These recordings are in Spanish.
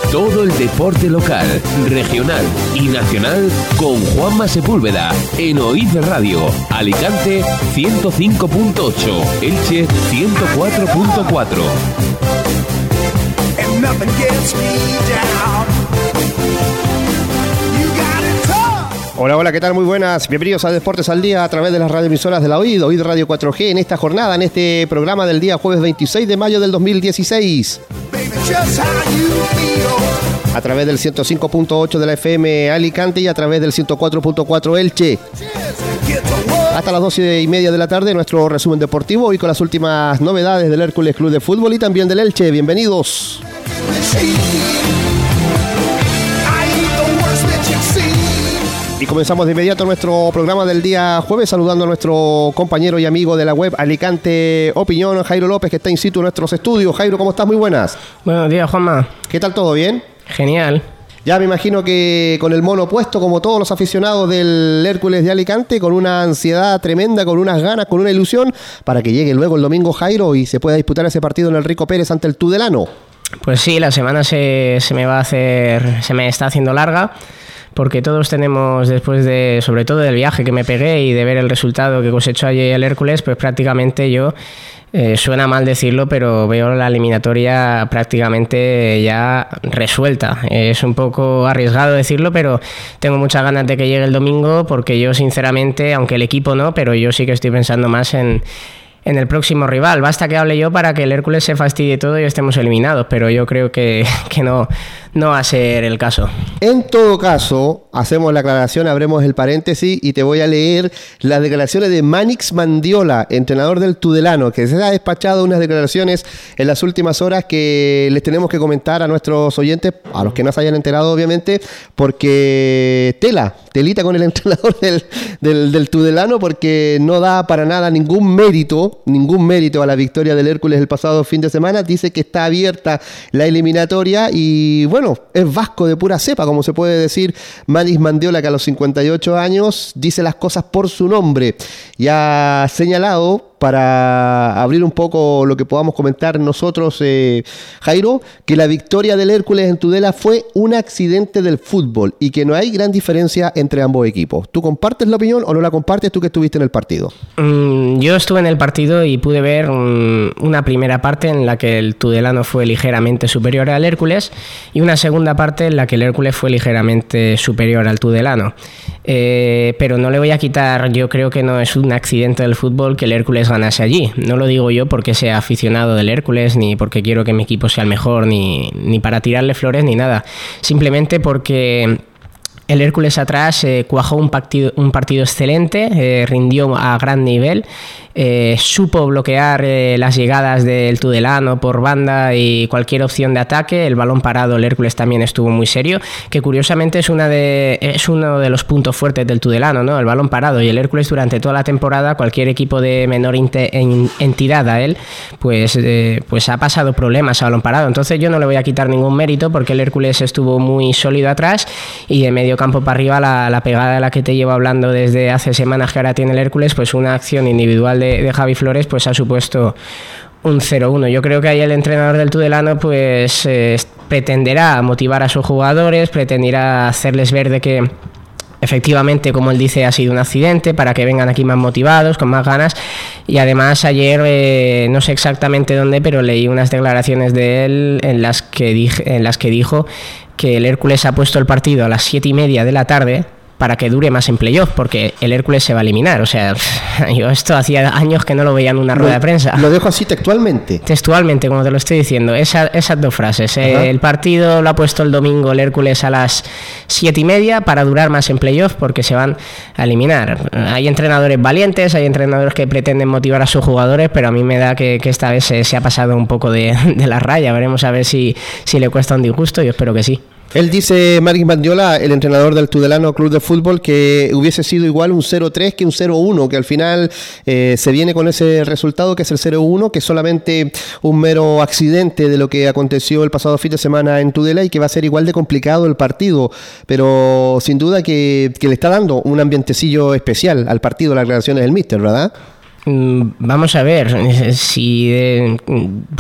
Todo el deporte local, regional y nacional con Juanma Sepúlveda en Oíd Radio. Alicante 105.8, Elche 104.4. Hola, ¿qué tal? Muy buenas. Bienvenidos a Deportes al Día a través de las radioemisoras de la Oíd Radio 4G en esta jornada, en este programa del día jueves 26 de mayo del 2016. A través del 105.8 de la FM Alicante y a través del 104.4 Elche. Hasta las 12:30 de la tarde, nuestro resumen deportivo, hoy con las últimas novedades del Hércules Club de Fútbol y también del Elche. Bienvenidos. Y comenzamos de inmediato nuestro programa del día jueves saludando a nuestro compañero y amigo de la web Alicante Opinión, Jairo López, que está in situ en nuestros estudios. Jairo, ¿cómo estás? Muy buenas. Buenos días, Juanma. ¿Qué tal? ¿Todo bien? Genial. Ya me imagino que con el mono puesto, como todos los aficionados del Hércules de Alicante, con una ansiedad tremenda, con unas ganas, con una ilusión, para que llegue luego el domingo, Jairo, y se pueda disputar ese partido en el Rico Pérez ante el Tudelano. Pues sí, la semana se me está haciendo larga, porque todos tenemos, después de, sobre todo del viaje que me pegué y de ver el resultado que cosechó ayer el Hércules, pues prácticamente yo, suena mal decirlo, pero veo la eliminatoria prácticamente ya resuelta. Es un poco arriesgado decirlo, pero tengo muchas ganas de que llegue el domingo, porque yo sinceramente, aunque el equipo no, pero yo sí que estoy pensando más en el próximo rival. Basta que hable yo para que el Hércules se fastidie todo y estemos eliminados, pero yo creo que no va a ser el caso. En todo caso, hacemos la aclaración, abremos el paréntesis y te voy a leer las declaraciones de Manix Mandiola, entrenador del Tudelano, que se ha despachado unas declaraciones en las últimas horas que les tenemos que comentar a nuestros oyentes, a los que no se hayan enterado obviamente, porque telita con el entrenador del Tudelano, porque no da para nada ningún mérito a la victoria del Hércules el pasado fin de semana. Dice que está abierta la eliminatoria y bueno, es vasco de pura cepa, como se puede decir Manix Mandiola, que a los 58 años dice las cosas por su nombre. Y ha señalado, para abrir un poco lo que podamos comentar nosotros, Jairo, que la victoria del Hércules en Tudela fue un accidente del fútbol y que no hay gran diferencia entre ambos equipos. ¿Tú compartes la opinión o no la compartes, tú que estuviste en el partido? Yo estuve en el partido y pude ver una primera parte en la que el Tudelano fue ligeramente superior al Hércules y una segunda parte en la que el Hércules fue ligeramente superior al Tudelano. Pero no le voy a quitar, yo creo que no es un accidente del fútbol que el Hércules ganase allí. No lo digo yo porque sea aficionado del Hércules, ni porque quiero que mi equipo sea el mejor, ni para tirarle flores, ni nada. Simplemente porque el Hércules atrás cuajó un partido excelente, rindió a gran nivel, supo bloquear las llegadas del Tudelano por banda y cualquier opción de ataque. El balón parado, el Hércules también estuvo muy serio, que curiosamente es uno de los puntos fuertes del Tudelano, ¿no? El balón parado, y el Hércules durante toda la temporada, cualquier equipo de menor entidad a él, pues ha pasado problemas a balón parado. Entonces yo no le voy a quitar ningún mérito, porque el Hércules estuvo muy sólido atrás y de medio campo para arriba la pegada de la que te llevo hablando desde hace semanas que ahora tiene el Hércules, pues una acción individual de Javi Flores pues ha supuesto un 0-1. Yo creo que ahí el entrenador del Tudelano pues pretenderá motivar a sus jugadores, pretenderá hacerles ver de que efectivamente, como él dice, ha sido un accidente, para que vengan aquí más motivados, con más ganas. Y además ayer, no sé exactamente dónde, pero leí unas declaraciones de él en las que dijo que el Hércules ha puesto el partido a las 7:30 de la tarde para que dure más en playoff, porque el Hércules se va a eliminar. O sea, yo esto hacía años que no lo veía en una rueda de prensa. Lo dejo así textualmente. Textualmente, como te lo estoy diciendo. Esas dos frases. El partido lo ha puesto el domingo el Hércules a las 7:30 para durar más en playoff, porque se van a eliminar. Hay entrenadores valientes, hay entrenadores que pretenden motivar a sus jugadores, pero a mí me da que esta vez se ha pasado un poco de la raya. Veremos a ver si le cuesta un disgusto, yo espero que sí. Él dice, Manix Mandiola, el entrenador del Tudelano Club de Fútbol, que hubiese sido igual un 0-3 que un 0-1, que al final se viene con ese resultado que es el 0-1, que es solamente un mero accidente de lo que aconteció el pasado fin de semana en Tudela y que va a ser igual de complicado el partido, pero sin duda que le está dando un ambientecillo especial al partido, las declaraciones del míster, ¿verdad? Vamos a ver, si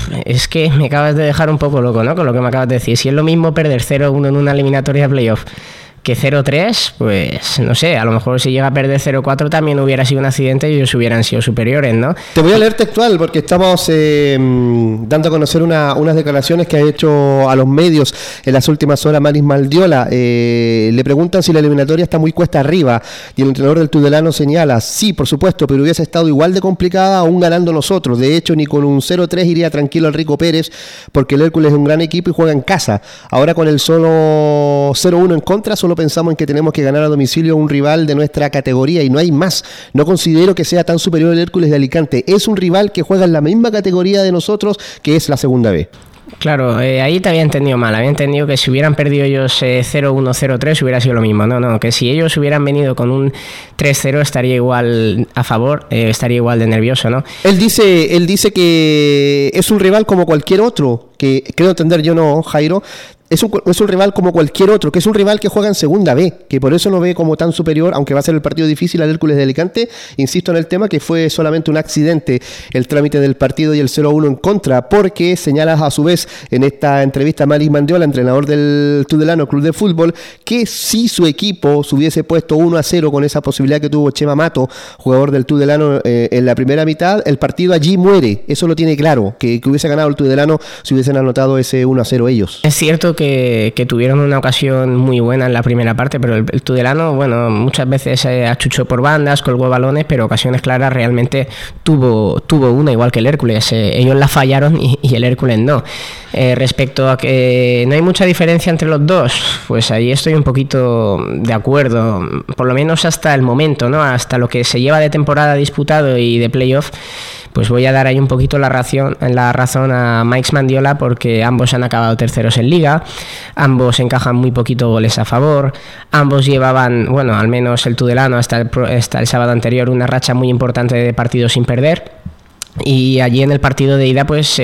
es que me acabas de dejar un poco loco, ¿no? Con lo que me acabas de decir. Si es lo mismo perder 0-1 en una eliminatoria de playoff que 0-3, pues no sé, a lo mejor si llega a perder 0-4 también hubiera sido un accidente y ellos hubieran sido superiores, ¿no? Te voy a leer textual porque estamos dando a conocer unas declaraciones que ha hecho a los medios en las últimas horas Maris Maldiola. Le preguntan si la eliminatoria está muy cuesta arriba y el entrenador del Tudelano señala, sí, por supuesto, pero hubiese estado igual de complicada aún ganando nosotros. De hecho, ni con un 0-3 iría tranquilo el Rico Pérez porque el Hércules es un gran equipo y juega en casa. Ahora con el solo 0-1 en contra, solo pensamos en que tenemos que ganar a domicilio a un rival de nuestra categoría y no hay más. No considero que sea tan superior el Hércules de Alicante. Es un rival que juega en la misma categoría de nosotros, que es la segunda B. Claro, ahí te había entendido mal. Había entendido que si hubieran perdido ellos 0-1, 0-3 hubiera sido lo mismo. No, que si ellos hubieran venido con un 3-0 estaría igual a favor, estaría igual de nervioso, ¿no? Él dice que es un rival como cualquier otro, que creo entender yo no, Jairo. Es un rival como cualquier otro, que es un rival que juega en segunda B, que por eso lo ve como tan superior, aunque va a ser el partido difícil al Hércules de Alicante. Insisto en el tema que fue solamente un accidente el trámite del partido y el 0-1 en contra, porque señala a su vez en esta entrevista Maris Maldiola, entrenador del Tudelano Club de Fútbol, que si su equipo se hubiese puesto 1-0 con esa posibilidad que tuvo Chema Mato, jugador del Tudelano en la primera mitad, el partido allí muere. Eso lo tiene claro, que hubiese ganado el Tudelano si hubiesen anotado ese 1-0 ellos. Es cierto que tuvieron una ocasión muy buena en la primera parte, pero el Tudelano, bueno, muchas veces achuchó por bandas, colgó balones, pero ocasiones claras realmente tuvo una, igual que el Hércules. Ellos la fallaron y el Hércules no. Respecto a que no hay mucha diferencia entre los dos, pues ahí estoy un poquito de acuerdo, por lo menos hasta el momento, ¿no? Hasta lo que se lleva de temporada disputado y de playoff. Pues voy a dar ahí un poquito la razón a Maris Maldiola, porque ambos han acabado terceros en Liga, ambos encajan muy poquito goles a favor, ambos llevaban, bueno, al menos el Tudelano hasta el sábado anterior, una racha muy importante de partidos sin perder. Y allí en el partido de ida pues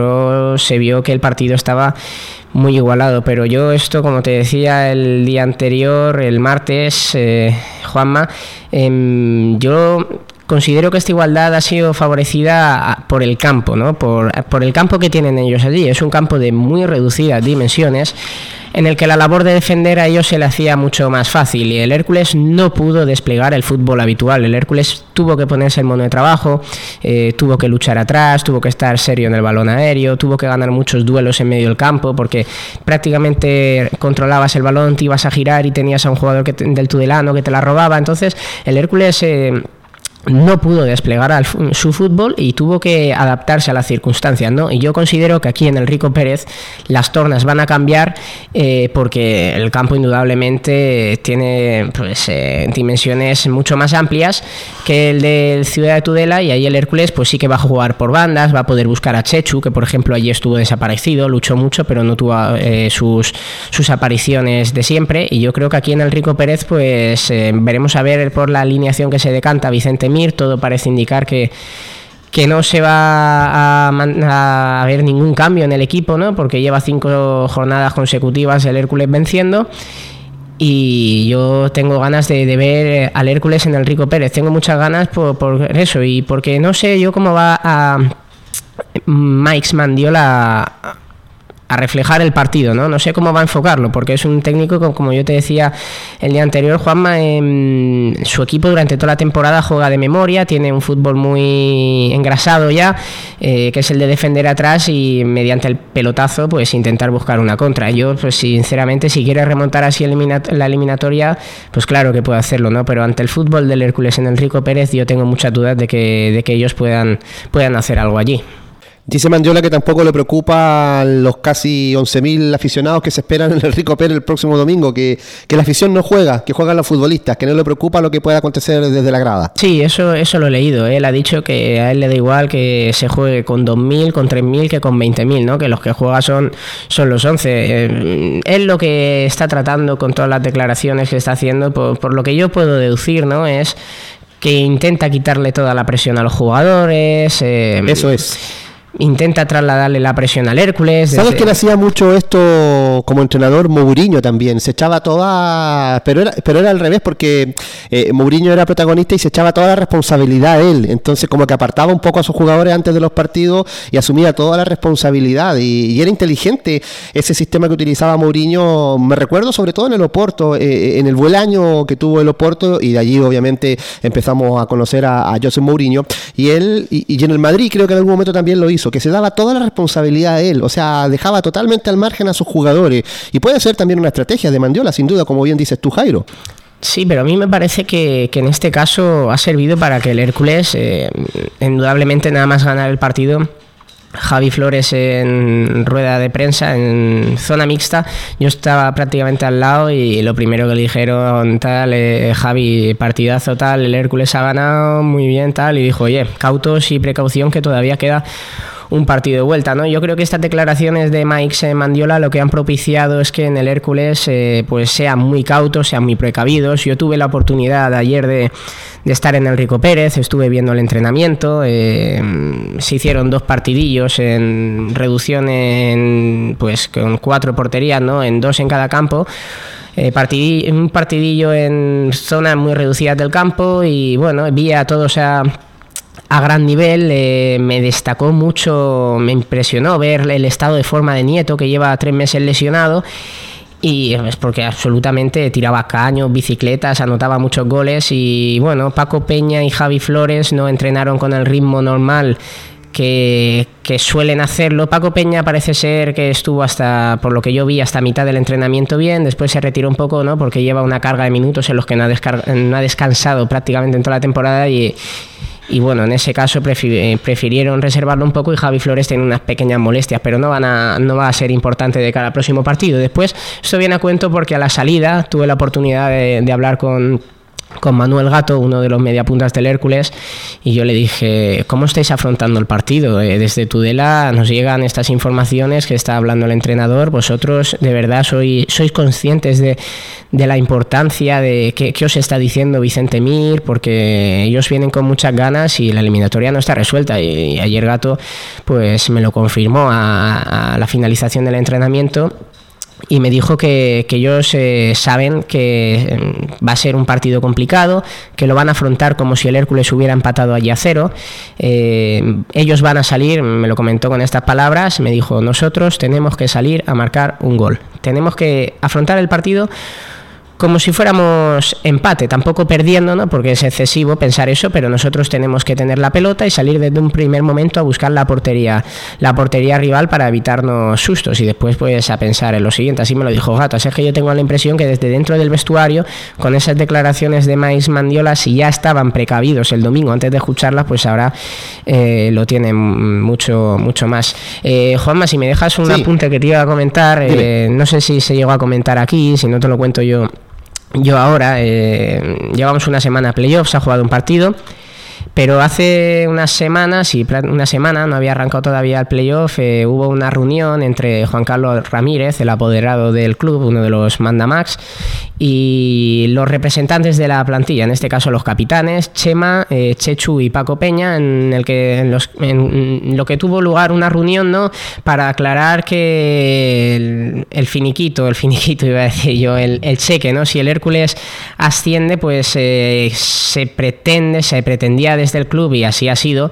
se vio que el partido estaba muy igualado, pero yo esto, como te decía el día anterior, el martes, Juanma, yo considero que esta igualdad ha sido favorecida por el campo, ¿no? Por el campo que tienen ellos allí. Es un campo de muy reducidas dimensiones, en el que la labor de defender a ellos se le hacía mucho más fácil, y el Hércules no pudo desplegar el fútbol habitual. El Hércules tuvo que ponerse el mono de trabajo, tuvo que luchar atrás, tuvo que estar serio en el balón aéreo, tuvo que ganar muchos duelos en medio del campo, porque prácticamente controlabas el balón, te ibas a girar y tenías a un jugador del Tudelano que te la robaba. Entonces el Hércules no pudo desplegar su fútbol y tuvo que adaptarse a las circunstancias, ¿no? Y yo considero que aquí en el Rico Pérez las tornas van a cambiar, porque el campo indudablemente tiene pues dimensiones mucho más amplias que el del Ciudad de Tudela, y ahí el Hércules pues sí que va a jugar por bandas, va a poder buscar a Chechu, que por ejemplo allí estuvo desaparecido, luchó mucho pero no tuvo sus apariciones de siempre. Y yo creo que aquí en el Rico Pérez pues veremos a ver por la alineación que se decanta Vicente Mir. Todo parece indicar que no se va a ver ningún cambio en el equipo, ¿no? Porque lleva 5 jornadas consecutivas el Hércules venciendo, y yo tengo ganas de ver al Hércules en el Rico Pérez. Tengo muchas ganas por eso, y porque no sé yo cómo va a Maris Maldiola a reflejar el partido, ¿no? No sé cómo va a enfocarlo, porque es un técnico que, como yo te decía el día anterior, Juanma, su equipo durante toda la temporada juega de memoria, tiene un fútbol muy engrasado ya, que es el de defender atrás y mediante el pelotazo pues intentar buscar una contra. Yo pues sinceramente, si quiere remontar así la eliminatoria, pues claro que puede hacerlo, ¿no? Pero ante el fútbol del Hércules en el Rico Pérez yo tengo muchas dudas de que ellos puedan hacer algo allí. Dice Maldiola que tampoco le preocupa los casi 11.000 aficionados que se esperan en el Rico Pérez el próximo domingo, que la afición no juega, que juegan los futbolistas, que no le preocupa lo que pueda acontecer desde la grada. Sí, eso lo he leído. Él ha dicho que a él le da igual que se juegue con 2.000, con 3.000 que con 20.000, ¿no? Que los que juegan son los 11. Él lo que está tratando con todas las declaraciones que está haciendo, por lo que yo puedo deducir, ¿no? Es que intenta quitarle toda la presión a los jugadores. Eso es. intenta trasladarle la presión al Hércules. ¿Sabes quién hacía mucho esto como entrenador? Mourinho también. Se echaba toda... Pero era al revés, porque Mourinho era protagonista y se echaba toda la responsabilidad él. Entonces como que apartaba un poco a sus jugadores antes de los partidos y asumía toda la responsabilidad. Y era inteligente ese sistema que utilizaba Mourinho. Me recuerdo sobre todo en el Oporto, en el buen año que tuvo el Oporto, y de allí obviamente empezamos a conocer a José Mourinho. Y él, y en el Madrid creo que en algún momento también lo hizo, que se daba toda la responsabilidad a él, o sea, dejaba totalmente al margen a sus jugadores, y puede ser también una estrategia de Mandiola, sin duda, como bien dices tú, Jairo. Sí, pero a mí me parece que en este caso ha servido para que el Hércules, indudablemente nada más ganar el partido, Javi Flores en rueda de prensa, en zona mixta, yo estaba prácticamente al lado y lo primero que le dijeron, tal, Javi, partidazo tal, el Hércules ha ganado, muy bien tal, y dijo, oye, cautos y precaución que todavía queda un partido de vuelta, ¿no? Yo creo que estas declaraciones de Mike Mandiola lo que han propiciado es que en el Hércules pues sean muy cautos, sean muy precavidos. Yo tuve la oportunidad ayer de estar en el Rico Pérez, estuve viendo el entrenamiento, se hicieron 2 partidillos en reducción pues con 4 porterías, ¿no? En 2 en cada campo. Un partidillo en zonas muy reducidas del campo y bueno, vi a todos a gran nivel. Me destacó mucho, me impresionó ver el estado de forma de Nieto, que lleva 3 meses lesionado, y es porque absolutamente tiraba caños, bicicletas, anotaba muchos goles. Y bueno, Paco Peña y Javi Flores no entrenaron con el ritmo normal que suelen hacerlo. Paco Peña parece ser que estuvo hasta, por lo que yo vi, hasta mitad del entrenamiento bien, después se retiró un poco, ¿no? Porque lleva una carga de minutos en los que no ha descansado prácticamente en toda la temporada, y bueno, en ese caso prefirieron reservarlo un poco, y Javi Flores tiene unas pequeñas molestias, pero no va a ser importante de cara al próximo partido. Después, esto viene a cuento porque a la salida tuve la oportunidad de hablar con Manuel Gato, uno de los mediapuntas del Hércules, y yo le dije, ¿cómo estáis afrontando el partido? Desde Tudela nos llegan estas informaciones que está hablando el entrenador. ¿Vosotros de verdad sois conscientes de la importancia de qué os está diciendo Vicente Mir? Porque ellos vienen con muchas ganas y la eliminatoria no está resuelta, y ayer Gato pues me lo confirmó a la finalización del entrenamiento. Y me dijo que ellos saben que va a ser un partido complicado, que lo van a afrontar como si el Hércules hubiera empatado allí a 0. Ellos van a salir, me lo comentó con estas palabras, me dijo, nosotros tenemos que salir a marcar un gol. Tenemos que afrontar el partido como si fuéramos empate, tampoco perdiendo, ¿no? Porque es excesivo pensar eso, pero nosotros tenemos que tener la pelota y salir desde un primer momento a buscar la portería rival para evitarnos sustos, y después pues a pensar en lo siguiente. Así me lo dijo Gato. Así es que yo tengo la impresión que desde dentro del vestuario, con esas declaraciones de Mike Mandiola, si ya estaban precavidos el domingo antes de escucharlas, pues ahora lo tienen mucho más. Juanma, si me dejas un apunte que te iba a comentar, no sé si se llegó a comentar aquí, si no te lo cuento yo ahora. Llevamos una semana a playoffs, ha jugado un partido, pero hace unas semanas, no había arrancado todavía el playoff, hubo una reunión entre Juan Carlos Ramírez, el apoderado del club, uno de los mandamax, y los representantes de la plantilla, en este caso los capitanes, Chema, Chechu y Paco Peña, en lo que tuvo lugar una reunión, ¿no?, para aclarar que el finiquito iba a decir yo, el cheque, ¿no?, si el Hércules asciende, pues se pretendía desde el club, y así ha sido,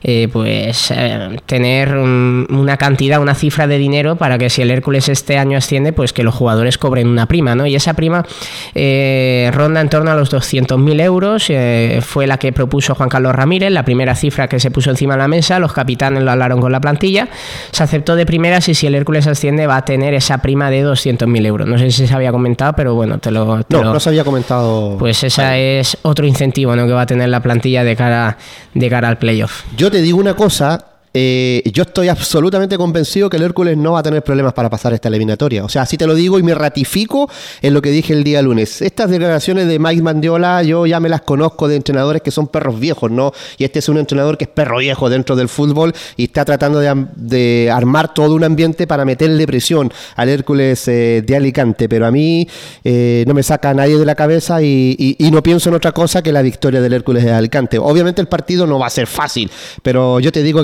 tener una cifra de dinero para que si el Hércules este año asciende, pues que los jugadores cobren una prima, ¿no? Y esa prima ronda en torno a los 200.000 euros, fue la que propuso Juan Carlos Ramírez, la primera cifra que se puso encima de la mesa. Los capitanes lo hablaron con la plantilla, se aceptó de primeras, y si el Hércules asciende va a tener esa prima de 200.000 euros. No sé si se había comentado, pero bueno, no se había comentado. Pues esa es otro incentivo, ¿no?, que va a tener la plantilla de cara al playoff. Yo te digo una cosa. Yo estoy absolutamente convencido que el Hércules no va a tener problemas para pasar esta eliminatoria. O sea, así te lo digo y me ratifico en lo que dije el día lunes. Estas declaraciones de Mike Mandiola yo ya me las conozco de entrenadores que son perros viejos, ¿no? Y este es un entrenador que es perro viejo dentro del fútbol y está tratando de armar todo un ambiente para meterle presión al Hércules de Alicante. Pero a mí no me saca a nadie de la cabeza y no pienso en otra cosa que la victoria del Hércules de Alicante. Obviamente el partido no va a ser fácil, pero yo te digo que el Hércules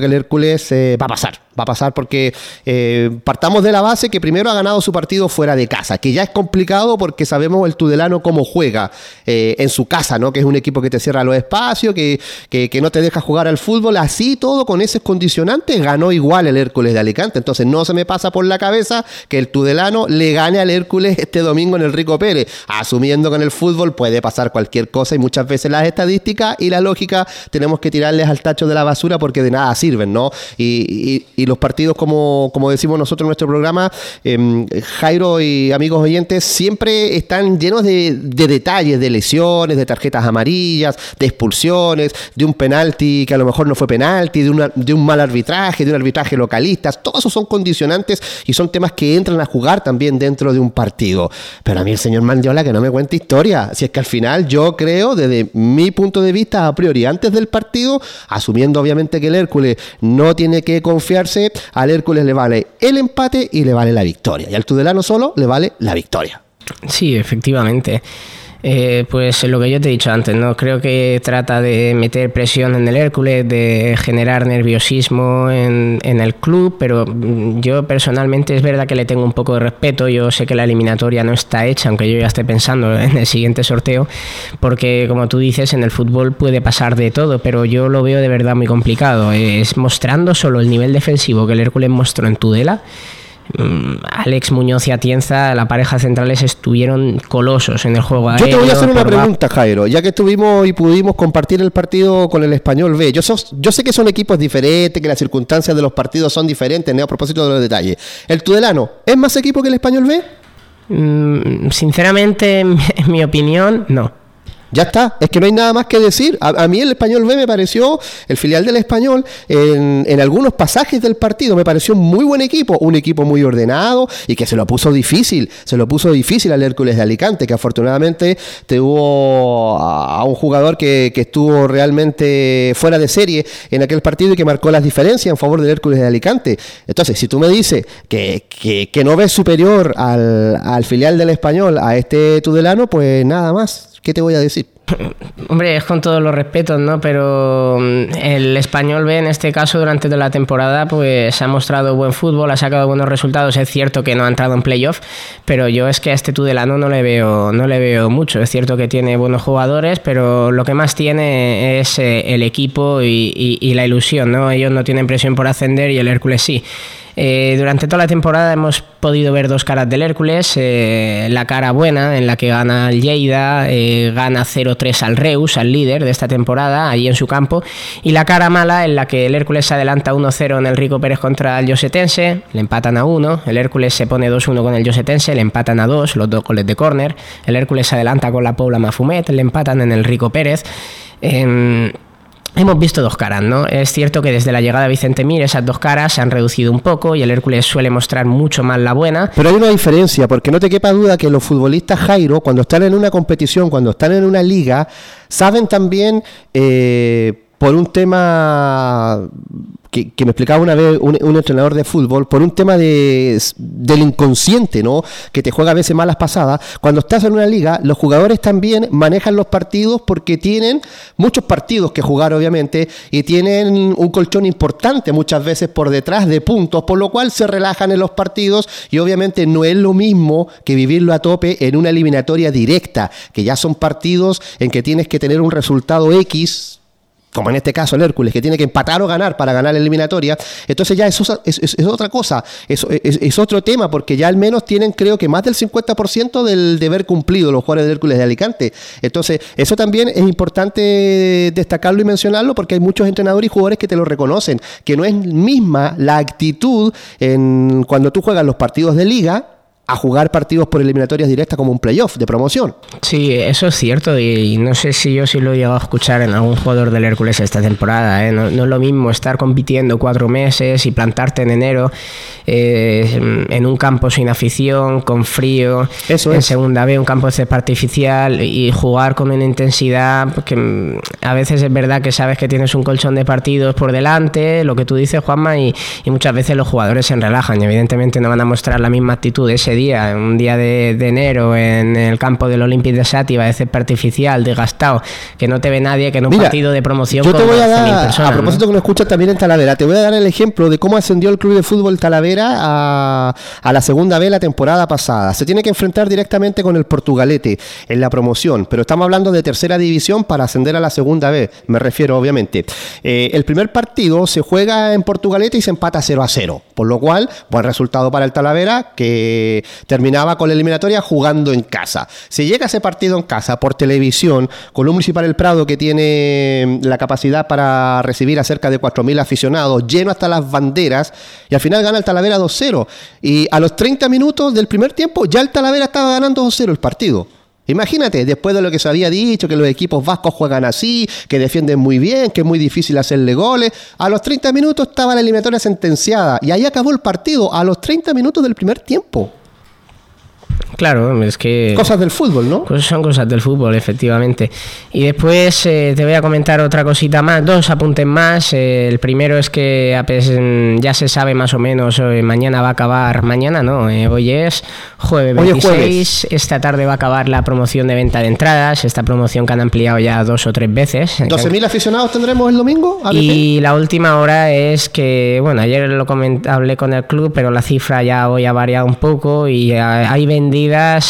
Hércules va a pasar porque partamos de la base que primero ha ganado su partido fuera de casa, que ya es complicado porque sabemos el Tudelano cómo juega en su casa, ¿no? Que es un equipo que te cierra los espacios, que no te deja jugar al fútbol, así todo con esos condicionantes ganó igual el Hércules de Alicante. Entonces no se me pasa por la cabeza que el Tudelano le gane al Hércules este domingo en el Rico Pérez, asumiendo que en el fútbol puede pasar cualquier cosa y muchas veces las estadísticas y la lógica tenemos que tirarles al tacho de la basura porque de nada sirven, ¿no? Y los partidos, como decimos nosotros en nuestro programa, Jairo y amigos oyentes, siempre están llenos de detalles, de lesiones, de tarjetas amarillas, de expulsiones, de un penalti que a lo mejor no fue penalti, de un mal arbitraje, de un arbitraje localista. Todos esos son condicionantes y son temas que entran a jugar también dentro de un partido. Pero a mí el señor Mandiola que no me cuente historia, si es que al final yo creo, desde mi punto de vista a priori, antes del partido, asumiendo obviamente que el Hércules no tiene que confiarse, al Hércules le vale el empate y le vale la victoria, y al Tudelano solo le vale la victoria. Sí, efectivamente. Pues lo que yo te he dicho antes, ¿no? Creo que trata de meter presión en el Hércules, de generar nerviosismo en el club, pero yo personalmente es verdad que le tengo un poco de respeto. Yo sé que la eliminatoria no está hecha, aunque yo ya esté pensando en el siguiente sorteo, porque como tú dices, en el fútbol puede pasar de todo, pero yo lo veo de verdad muy complicado. Es mostrando solo el nivel defensivo que el Hércules mostró en Tudela. Alex Muñoz y Atienza, la pareja centrales, estuvieron colosos en el juego aéreo. Yo te voy a hacer una pregunta, Jairo, ya que estuvimos y pudimos compartir el partido con el Español B. Yo sé que son equipos diferentes, que las circunstancias de los partidos son diferentes, a propósito de los detalles. ¿El Tudelano es más equipo que el Español B? Sinceramente, en mi opinión, no. Ya está, es que no hay nada más que decir. A mí el Español B me pareció, el filial del Español, en algunos pasajes del partido, me pareció un muy buen equipo, un equipo muy ordenado y que se lo puso difícil al Hércules de Alicante, que afortunadamente tuvo a un jugador que estuvo realmente fuera de serie en aquel partido y que marcó las diferencias en favor del Hércules de Alicante. Entonces, si tú me dices que no ves superior al filial del Español a este Tudelano, pues nada más. ¿Qué te voy a decir? Hombre, es con todos los respetos, ¿no? Pero el Español B, en este caso, durante toda la temporada, pues ha mostrado buen fútbol, ha sacado buenos resultados. Es cierto que no ha entrado en playoff, pero yo es que a este Tudelano no le veo mucho. Es cierto que tiene buenos jugadores, pero lo que más tiene es el equipo y la ilusión, ¿no? Ellos no tienen presión por ascender y el Hércules sí. Durante toda la temporada hemos podido ver dos caras del Hércules, la cara buena en la que gana el Lleida, gana 0-3 al Reus, al líder de esta temporada, allí en su campo, y la cara mala en la que el Hércules se adelanta 1-0 en el Rico Pérez contra el Llosetense, le empatan a 1, el Hércules se pone 2-1 con el Llosetense, le empatan a 2, los dos goles de córner, el Hércules se adelanta con la Pobla Mafumet, le empatan en el Rico Pérez. Hemos visto dos caras, ¿no? Es cierto que desde la llegada de Vicente Mir esas dos caras se han reducido un poco y el Hércules suele mostrar mucho más la buena. Pero hay una diferencia, porque no te quepa duda que los futbolistas, Jairo, cuando están en una competición, cuando están en una liga, saben también, por un tema que me explicaba una vez un entrenador de fútbol, por un tema del inconsciente, ¿no? Que te juega a veces malas pasadas. Cuando estás en una liga, los jugadores también manejan los partidos porque tienen muchos partidos que jugar, obviamente, y tienen un colchón importante muchas veces por detrás de puntos, por lo cual se relajan en los partidos y obviamente no es lo mismo que vivirlo a tope en una eliminatoria directa, que ya son partidos en que tienes que tener un resultado X, como en este caso el Hércules, que tiene que empatar o ganar para ganar la eliminatoria. Entonces ya es otra cosa, es otro tema, porque ya al menos tienen, creo que más del 50% del deber cumplido los jugadores del Hércules de Alicante. Entonces eso también es importante destacarlo y mencionarlo, porque hay muchos entrenadores y jugadores que te lo reconocen, que no es misma la actitud cuando tú juegas los partidos de liga a jugar partidos por eliminatorias directas como un playoff de promoción. Sí, eso es cierto, y no sé si yo sí lo he llegado a escuchar en algún jugador del Hércules esta temporada, ¿eh? No es lo mismo estar compitiendo 4 meses y plantarte en enero en un campo sin afición, con frío, eso en segunda B, un campo de césped artificial, y jugar con una intensidad que a veces es verdad que sabes que tienes un colchón de partidos por delante, lo que tú dices, Juanma, y muchas veces los jugadores se relajan y evidentemente no van a mostrar la misma actitud ese día día, un día de enero, en el campo del Olympique de Sátiva, de césped artificial, desgastado, que no te ve nadie, que en un partido de promoción. Yo te voy a dar, personas, a propósito, ¿no? Que nos escuchas también en Talavera, te voy a dar el ejemplo de cómo ascendió el Club de Fútbol Talavera a la segunda B la temporada pasada. Se tiene que enfrentar directamente con el Portugalete en la promoción, pero estamos hablando de tercera división para ascender a la segunda B, me refiero obviamente. El primer partido se juega en Portugalete y se empata 0-0, por lo cual, buen resultado para el Talavera, que terminaba con la eliminatoria jugando en casa. Si llega ese partido en casa por televisión, con un Municipal El Prado que tiene la capacidad para recibir a cerca de 4.000 aficionados, lleno hasta las banderas, y al final gana el Talavera 2-0. Y a los 30 minutos del primer tiempo, ya el Talavera estaba ganando 2-0 el partido. Imagínate, después de lo que se había dicho, que los equipos vascos juegan así, que defienden muy bien, que es muy difícil hacerle goles, a los 30 minutos estaba la eliminatoria sentenciada y ahí acabó el partido, a los 30 minutos del primer tiempo. Claro, es que... Cosas del fútbol, ¿no? Son cosas del fútbol, efectivamente. Y después te voy a comentar otra cosita más, 2 apuntes más. El primero es que ya se sabe más o menos, mañana va a acabar, mañana no, hoy es jueves 26, esta tarde va a acabar la promoción de venta de entradas, esta promoción que han ampliado ya 2 o 3 veces. 12.000 aficionados tendremos el domingo. Y la última hora es que, bueno, ayer hablé con el club, pero la cifra ya hoy ha variado un poco y hay vendidas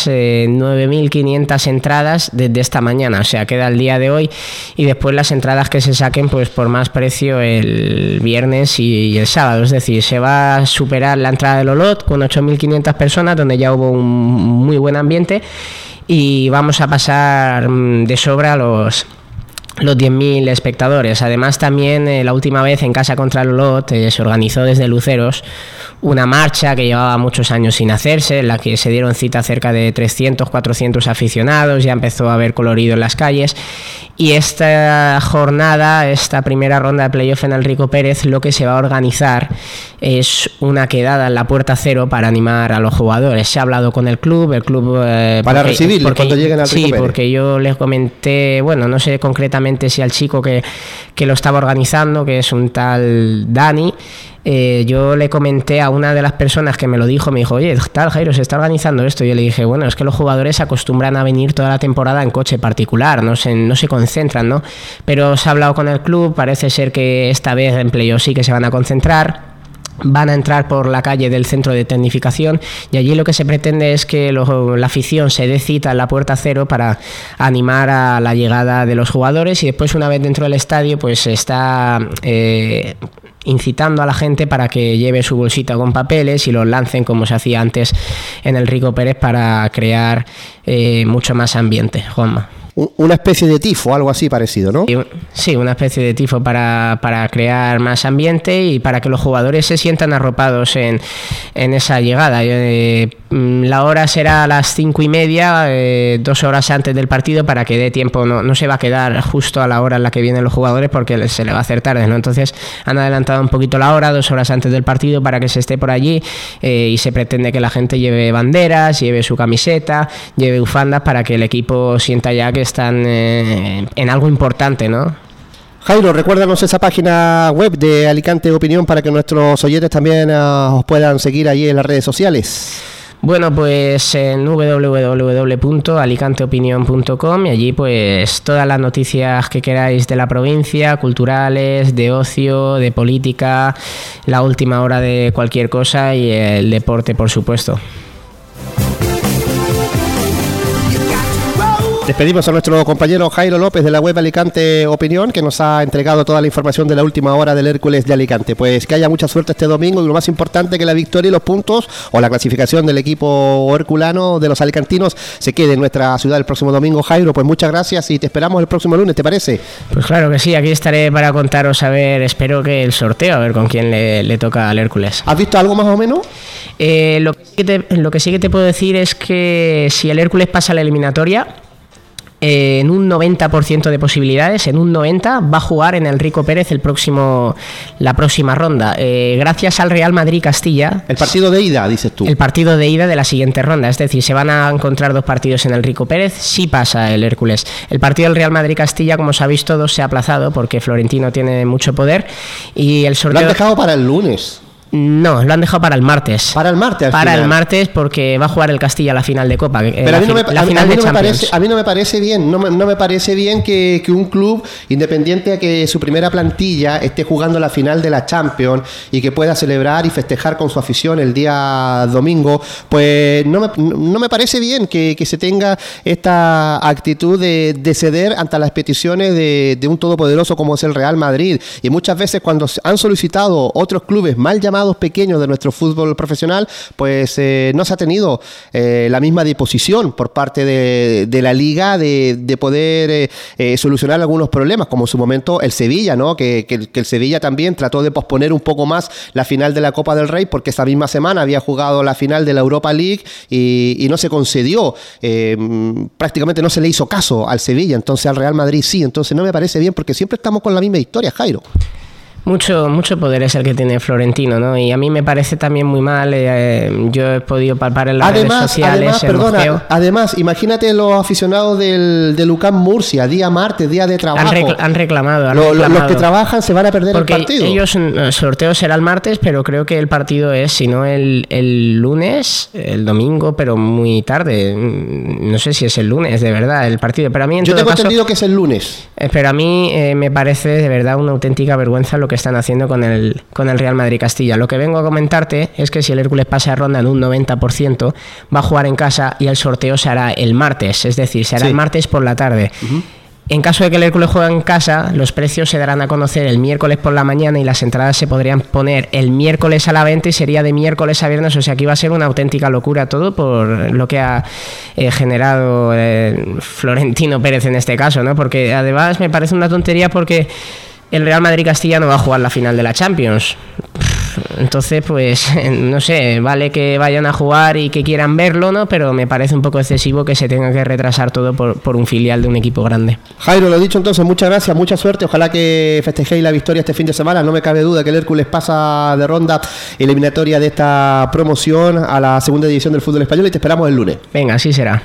9.500 entradas desde esta mañana, o sea, queda el día de hoy y después las entradas que se saquen pues por más precio el viernes y el sábado, es decir, se va a superar la entrada del Olot con 8.500 personas, donde ya hubo un muy buen ambiente, y vamos a pasar de sobra los 10.000 espectadores. Además, también la última vez en casa contra el Olot se organizó desde Luceros una marcha que llevaba muchos años sin hacerse, en la que se dieron cita cerca de 300, 400 aficionados, ya empezó a haber colorido en las calles, y esta jornada, esta primera ronda de playoff en el Rico Pérez, lo que se va a organizar es una quedada en la Puerta Cero para animar a los jugadores. Se ha hablado con el club para recibirlos cuando lleguen al Rico Pérez. Sí, porque yo les comenté, bueno, no sé concretamente si al chico que lo estaba organizando, que es un tal Dani, yo le comenté a una de las personas que me lo dijo, me dijo, oye, tal Jairo, se está organizando esto, y yo le dije, bueno, es que los jugadores se acostumbran a venir toda la temporada en coche particular, no se concentran, ¿no? Pero se ha hablado con el club, parece ser que esta vez en playoff sí que se van a concentrar. Van a entrar por la calle del centro de tecnificación y allí lo que se pretende es que la afición se dé cita en la Puerta Cero para animar a la llegada de los jugadores, y después, una vez dentro del estadio, pues se está incitando a la gente para que lleve su bolsita con papeles y los lancen como se hacía antes en el Rico Pérez para crear mucho más ambiente. Juanma. Una especie de tifo, algo así parecido, ¿no? Sí, una especie de tifo para crear más ambiente y para que los jugadores se sientan arropados en esa llegada. La hora será a las 5:30, 2 horas antes del partido, para que dé tiempo, no se va a quedar justo a la hora en la que vienen los jugadores porque se le va a hacer tarde, ¿no? Entonces han adelantado un poquito la hora, 2 horas antes del partido, para que se esté por allí, y se pretende que la gente lleve banderas, lleve su camiseta, lleve bufandas, para que el equipo sienta ya que están en algo importante, ¿no? Jairo, recuérdanos esa página web de Alicante Opinión para que nuestros oyentes también os puedan seguir allí en las redes sociales. Bueno, pues en www.alicanteopinion.com, y allí pues todas las noticias que queráis de la provincia, culturales, de ocio, de política, la última hora de cualquier cosa y el deporte, por supuesto. Despedimos a nuestro compañero Jairo López de la web Alicante Opinión, que nos ha entregado toda la información de la última hora del Hércules de Alicante. Pues que haya mucha suerte este domingo, y lo más importante, que la victoria y los puntos o la clasificación del equipo herculano de los alicantinos se quede en nuestra ciudad el próximo domingo. Jairo, pues muchas gracias y te esperamos el próximo lunes, ¿te parece? Pues claro que sí, aquí estaré para contaros, a ver, espero que el sorteo, a ver con quién le toca al Hércules. ¿Has visto algo más o menos? Lo que sí que te puedo decir es que si el Hércules pasa a la eliminatoria, en un 90% de posibilidades, en un 90%, va a jugar en el Rico Pérez la próxima ronda. Gracias al Real Madrid-Castilla. El partido de ida, dices tú. El partido de ida de la siguiente ronda. Es decir, se van a encontrar 2 partidos en el Rico Pérez, sí pasa el Hércules. El partido del Real Madrid-Castilla, como sabéis todos, se ha aplazado porque Florentino tiene mucho poder. Y el sorteo... Lo han dejado para el lunes. No, lo han dejado para el martes. Para el martes, Para el martes, porque va a jugar el Castilla la final de Copa. Pero a mí no me parece bien. No me parece bien que un club, independiente a que su primera plantilla esté jugando la final de la Champions y que pueda celebrar y festejar con su afición el día domingo, pues no me parece bien que se tenga esta actitud de ceder ante las peticiones de un todopoderoso como es el Real Madrid. Y muchas veces cuando han solicitado otros clubes mal llamados pequeños de nuestro fútbol profesional, pues no se ha tenido la misma disposición por parte de la liga de poder solucionar algunos problemas, como en su momento el Sevilla, ¿no? Que el Sevilla también trató de posponer un poco más la final de la Copa del Rey, porque esa misma semana había jugado la final de la Europa League y no se concedió, prácticamente no se le hizo caso al Sevilla, entonces al Real Madrid sí. Entonces no me parece bien, porque siempre estamos con la misma historia, Jairo. Mucho poder es el que tiene Florentino, ¿no? Y a mí me parece también muy mal. Yo he podido palpar en las redes sociales. Además, imagínate los aficionados del UCAM Murcia, día martes, día de trabajo. Han reclamado. Los que trabajan se van a perder el partido. Ellos, el sorteo será el martes, pero creo que el partido es, si no el lunes, el domingo, pero muy tarde. No sé si es el lunes, de verdad, el partido. Pero a mí, yo tengo entendido que es el lunes. Pero a mí me parece de verdad una auténtica vergüenza lo que están haciendo con el Real Madrid Castilla. Lo que vengo a comentarte es que si el Hércules pasa a ronda en un 90%, va a jugar en casa y el sorteo se hará el martes, es decir, se hará el martes por la tarde. Uh-huh. En caso de que el Hércules juegue en casa, los precios se darán a conocer el miércoles por la mañana y las entradas se podrían poner el miércoles a la venta y sería de miércoles a viernes. O sea que iba a ser una auténtica locura todo por lo que ha generado Florentino Pérez en este caso, ¿no? Porque además me parece una tontería, porque el Real Madrid Castilla no va a jugar la final de la Champions. Entonces, pues, no sé, vale que vayan a jugar y que quieran verlo, ¿no? Pero me parece un poco excesivo que se tenga que retrasar todo por un filial de un equipo grande. Jairo, lo dicho entonces, muchas gracias, mucha suerte. Ojalá que festejéis la victoria este fin de semana. No me cabe duda que el Hércules pasa de ronda eliminatoria de esta promoción a la segunda división del fútbol español y te esperamos el lunes. Venga, así será.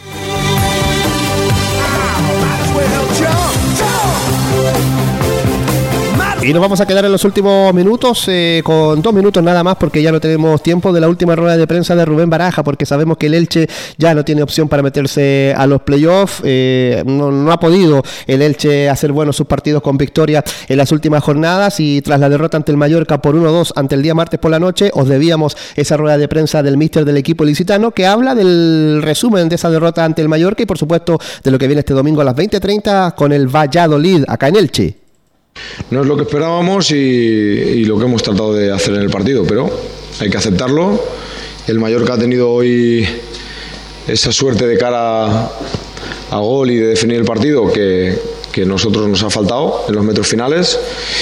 Y nos vamos a quedar en los últimos minutos, con 2 minutos nada más, porque ya no tenemos tiempo, de la última rueda de prensa de Rubén Baraja, porque sabemos que el Elche ya no tiene opción para meterse a los playoffs. No ha podido el Elche hacer buenos sus partidos con victoria en las últimas jornadas, y tras la derrota ante el Mallorca por 1-2 ante el día martes por la noche, os debíamos esa rueda de prensa del míster del equipo ilicitano, que habla del resumen de esa derrota ante el Mallorca y por supuesto de lo que viene este domingo a las 20:30 con el Valladolid acá en Elche. No es lo que esperábamos y lo que hemos tratado de hacer en el partido, pero hay que aceptarlo. El Mallorca ha tenido hoy esa suerte de cara a gol y de definir el partido que nosotros nos ha faltado en los metros finales,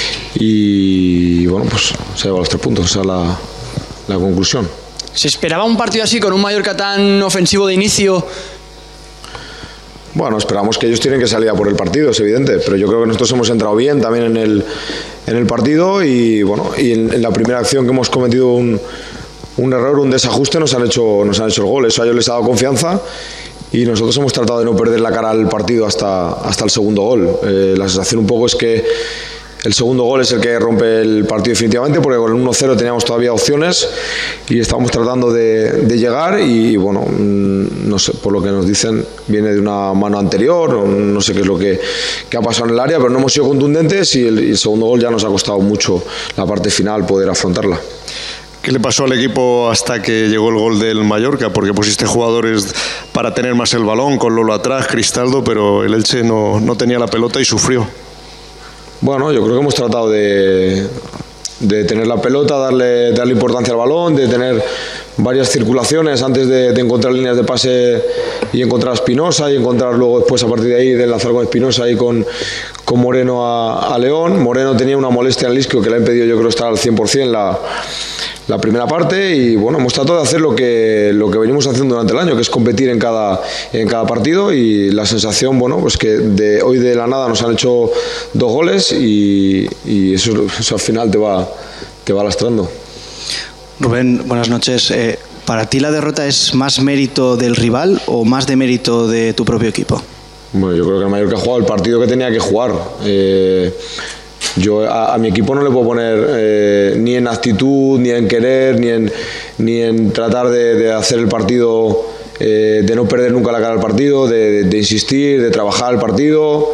y bueno, pues se ha llevado los 3 puntos, esa es la conclusión. ¿Se esperaba un partido así, con un Mallorca tan ofensivo de inicio? Bueno, esperamos que ellos tienen que salir a por el partido, es evidente, pero yo creo que nosotros hemos entrado bien también en el partido, y bueno, y en la primera acción que hemos cometido un error, un desajuste, nos han hecho el gol. Eso a ellos les ha dado confianza y nosotros hemos tratado de no perder la cara al partido hasta el segundo gol. La sensación un poco es que el segundo gol es el que rompe el partido definitivamente, porque con el 1-0 teníamos todavía opciones y estábamos tratando de llegar, y bueno, no sé, por lo que nos dicen viene de una mano anterior, o no sé qué es lo que ha pasado en el área, pero no hemos sido contundentes, y el segundo gol ya nos ha costado mucho la parte final poder afrontarla. ¿Qué le pasó al equipo hasta que llegó el gol del Mallorca? Porque pusiste jugadores para tener más el balón, con Lolo atrás, Cristaldo, pero el Elche no tenía la pelota y sufrió. Bueno, yo creo que hemos tratado de tener la pelota, darle importancia al balón, de tener varias circulaciones antes de encontrar líneas de pase y encontrar a Espinosa, y encontrar luego después, a partir de ahí, de enlazar con Espinosa y con Moreno a León. Moreno tenía una molestia en el isquio que le ha impedido, yo creo, estar al 100% la primera parte, y bueno, hemos tratado de hacer lo que venimos haciendo durante el año, que es competir en cada partido, y la sensación, bueno, pues que hoy de la nada nos han hecho 2 goles y eso al final te va lastrando. Rubén, buenas noches. ¿Para ti la derrota es más mérito del rival o más de mérito de tu propio equipo? Bueno, yo creo que el Mallorca ha jugado el partido que tenía que jugar. Yo a mi equipo no le puedo poner ni en actitud, ni en querer, ni en tratar de hacer el partido, de no perder nunca la cara al partido, de insistir, de trabajar el partido.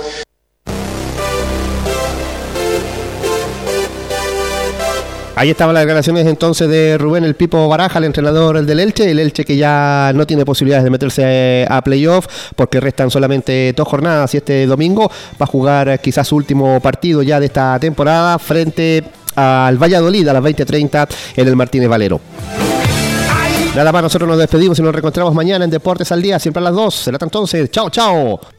Ahí estaban las declaraciones entonces de Rubén el Pipo Baraja, el entrenador del Elche, el Elche que ya no tiene posibilidades de meterse a playoff porque restan solamente 2 jornadas y este domingo va a jugar quizás su último partido ya de esta temporada frente al Valladolid a las 20:30 en el Martínez Valero. Nada más, nosotros nos despedimos y nos reencontramos mañana en Deportes al Día, siempre a las 2. Será hasta entonces. Chao, chao.